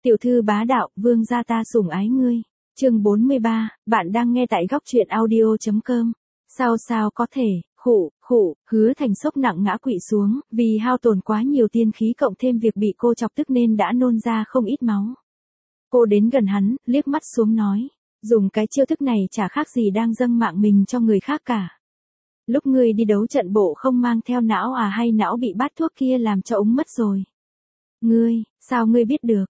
Tiểu thư bá đạo, vương gia ta sủng ái ngươi. Chương 43, bạn đang nghe tại góc truyện audio.com. Sao có thể, Hứa Thành sốc nặng ngã quỵ xuống, vì hao tổn quá nhiều tiên khí cộng thêm việc bị cô chọc tức nên đã nôn ra không ít máu. Cô đến gần hắn, liếc mắt xuống nói, dùng cái chiêu thức này chả khác gì đang dâng mạng mình cho người khác cả. Lúc ngươi đi đấu trận bộ không mang theo não à, hay não bị bát thuốc kia làm cho úng mất rồi? Ngươi, sao ngươi biết được?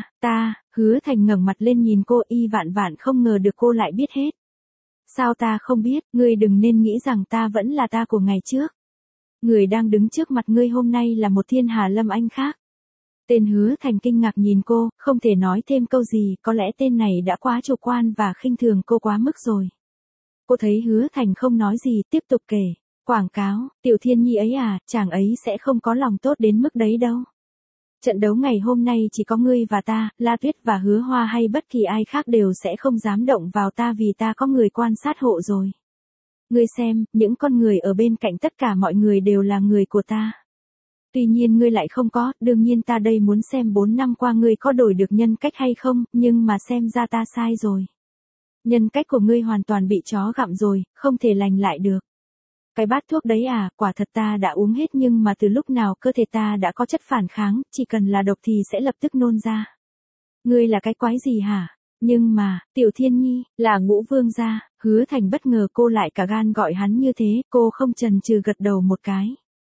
Hứa Thành ngẩng mặt lên nhìn cô, y vạn không ngờ được cô lại biết hết. Sao ta không biết, ngươi đừng nên nghĩ rằng ta vẫn là ta của ngày trước. Người đang đứng trước mặt ngươi hôm nay là một Thiên Hà Lâm Anh khác. Tên Hứa Thành kinh ngạc nhìn cô, không thể nói thêm câu gì, có lẽ tên này đã quá chủ quan và khinh thường cô quá mức rồi. Cô thấy Hứa Thành không nói gì, tiếp tục kể, quảng cáo, Tiểu Thiên Nhi ấy à, chàng ấy sẽ không có lòng tốt đến mức đấy đâu. Trận đấu ngày hôm nay chỉ có ngươi và ta, La Tuyết và Hứa Hoa hay bất kỳ ai khác đều sẽ không dám động vào ta vì ta có người quan sát hộ rồi. Ngươi xem, những con người ở bên cạnh tất cả mọi người đều là người của ta. Tuy nhiên ngươi lại không có, đương nhiên ta đây muốn xem 4 năm qua ngươi có đổi được nhân cách hay không, nhưng mà xem ra ta sai rồi. Nhân cách của ngươi hoàn toàn bị chó gặm rồi, không thể lành lại được. Cái bát thuốc đấy à, quả thật ta đã uống hết nhưng mà từ lúc nào cơ thể ta đã có chất phản kháng, chỉ cần là độc thì sẽ lập tức nôn ra. Ngươi là cái quái gì hả? Nhưng mà, Tiểu Thiên Nhi, là Ngũ Vương gia. Hứa Thành bất ngờ cô lại cả gan gọi hắn như thế, cô không chần chừ gật đầu một cái.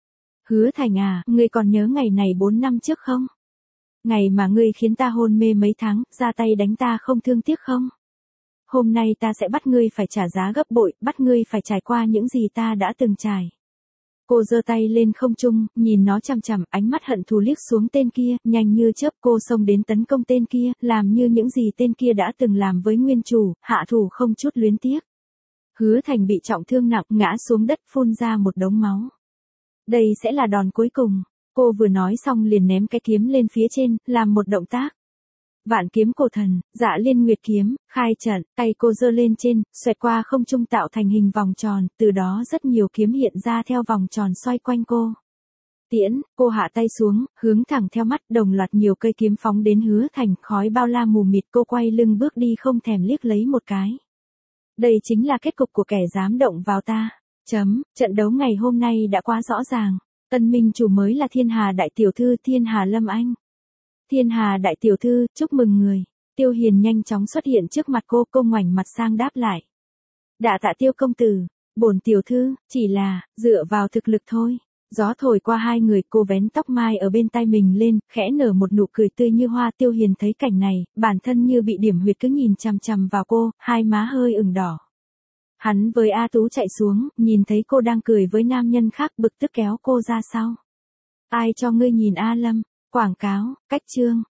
Hứa Thành à, ngươi còn nhớ ngày này 4 năm trước không? Ngày mà ngươi khiến ta hôn mê mấy tháng, ra tay đánh ta không thương tiếc không? Hôm nay ta sẽ bắt ngươi phải trả giá gấp bội, bắt ngươi phải trải qua những gì ta đã từng trải. Cô giơ tay lên không trung, nhìn nó chằm chằm, ánh mắt hận thù liếc xuống tên kia, nhanh như chớp cô xông đến tấn công tên kia, làm như những gì tên kia đã từng làm với nguyên chủ, hạ thủ không chút luyến tiếc. Hứa Thành bị trọng thương nặng, ngã xuống đất phun ra một đống máu. Đây sẽ là đòn cuối cùng. Cô vừa nói xong liền ném cái kiếm lên phía trên, làm một động tác. Vạn kiếm cổ thần, Dạ Liên Nguyệt kiếm, khai trận, tay cô giơ lên trên, xoẹt qua không trung tạo thành hình vòng tròn, từ đó rất nhiều kiếm hiện ra theo vòng tròn xoay quanh cô. Tiễn, cô hạ tay xuống, hướng thẳng theo mắt, đồng loạt nhiều cây kiếm phóng đến Hứa Thành, khói bao la mù mịt, cô quay lưng bước đi không thèm liếc lấy một cái. Đây chính là kết cục của kẻ dám động vào ta. Trận đấu ngày hôm nay đã quá rõ ràng. Tân minh chủ mới là Thiên Hà Đại Tiểu Thư Thiên Hà Lâm Anh. Thiên Hà Đại Tiểu Thư, chúc mừng người. Tiêu Hiền nhanh chóng xuất hiện trước mặt cô ngoảnh mặt sang đáp lại. Đa tạ Tiêu công tử, bổn tiểu thư, chỉ là, dựa vào thực lực thôi. Gió thổi qua hai người, cô vén tóc mai ở bên tai mình lên, khẽ nở một nụ cười tươi như hoa. Tiêu Hiền thấy cảnh này, bản thân như bị điểm huyệt cứ nhìn chằm chằm vào cô, hai má hơi ửng đỏ. Hắn với A Tú chạy xuống, nhìn thấy cô đang cười với nam nhân khác, bực tức kéo cô ra sau. Ai cho ngươi nhìn A Lâm? Quảng cáo, cách chương.